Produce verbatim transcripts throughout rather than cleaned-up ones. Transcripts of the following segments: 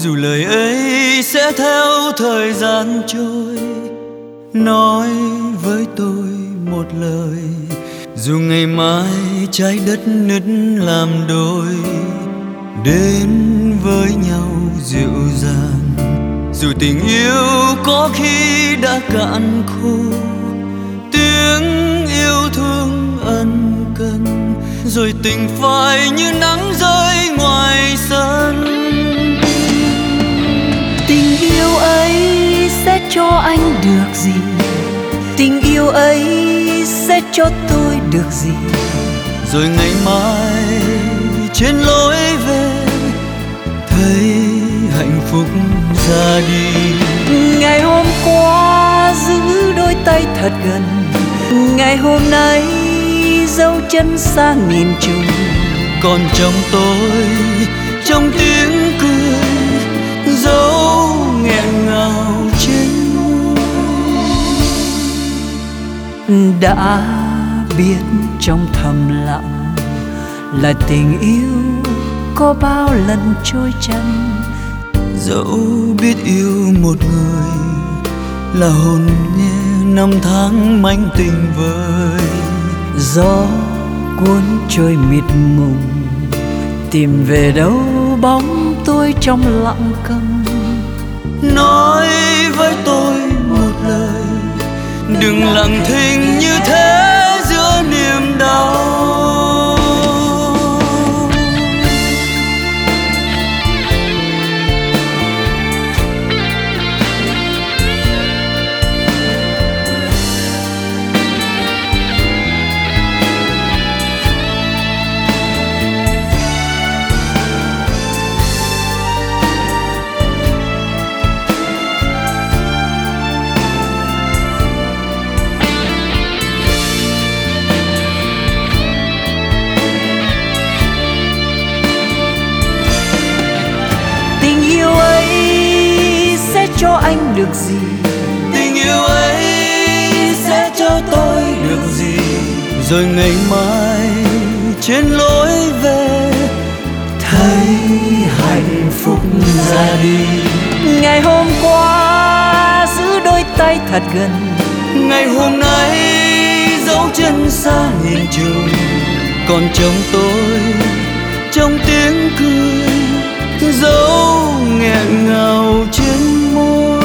dù lời ấy sẽ theo thời gian trôi. Nói với tôi một lời, dù ngày mai trái đất nứt làm đôi, đến với nhau dịu dàng. Dù tình yêu có khi đã cạn khô, tiếng yêu thương ân cần, rồi tình phai như nắng rơi ngoài sân. Tình yêu ấy sẽ cho anh được gì? Tình yêu ấy sẽ cho tôi được gì? Rồi ngày mai trên lối về thấy hạnh phúc ra đi. Ngày hôm qua giữ đôi tay thật gần, ngày hôm nay dấu chân xa nghìn trùng. Còn trong tôi, trong tiếng cười, dấu nghẹn ngào trên môi. Đã biết trong thầm lặng là tình yêu có bao lần trôi chăn. Dẫu biết yêu một người là hồn nghe năm tháng manh tình vơi. Gió cuốn trôi mịt mùng, tìm về đâu bóng tôi trong lặng câm. Nói với tôi một lời, đừng lặng thinh như thế giữa niềm đau. Cho anh được gì? Tình yêu ấy sẽ cho tôi được gì? Rồi ngày mai trên lối về thấy hạnh phúc ra đi. Ngày hôm qua giữ đôi tay thật gần, ngày hôm nay dấu chân xa nghìn trùng. Còn trong tôi, trong tiếng cười, dấu nghẹn ngào trên môi.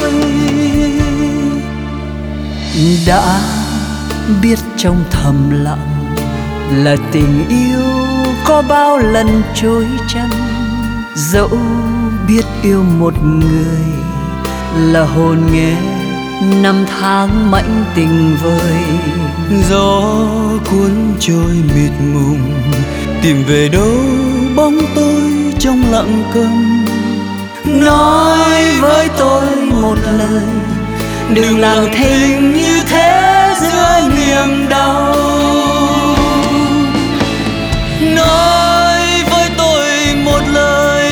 Đã biết trong thầm lặng là tình yêu có bao lần trôi chăn. Dẫu biết yêu một người là hồn nghe năm tháng mãnh tình vơi. Gió cuốn trôi mịt mùng, tìm về đâu bóng tôi trong lặng câm. Nói với tôi một lời, đừng lặng thinh như thế giữa niềm đau. Nói với tôi một lời,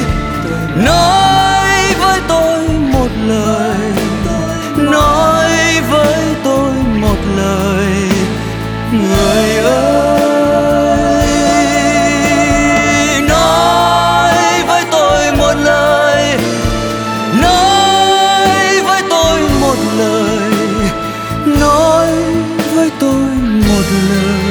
nói với tôi một lời, nói với tôi một lời, người ơi. Nói với tôi một lời, nói với tôi một lời, nói với tôi một lời.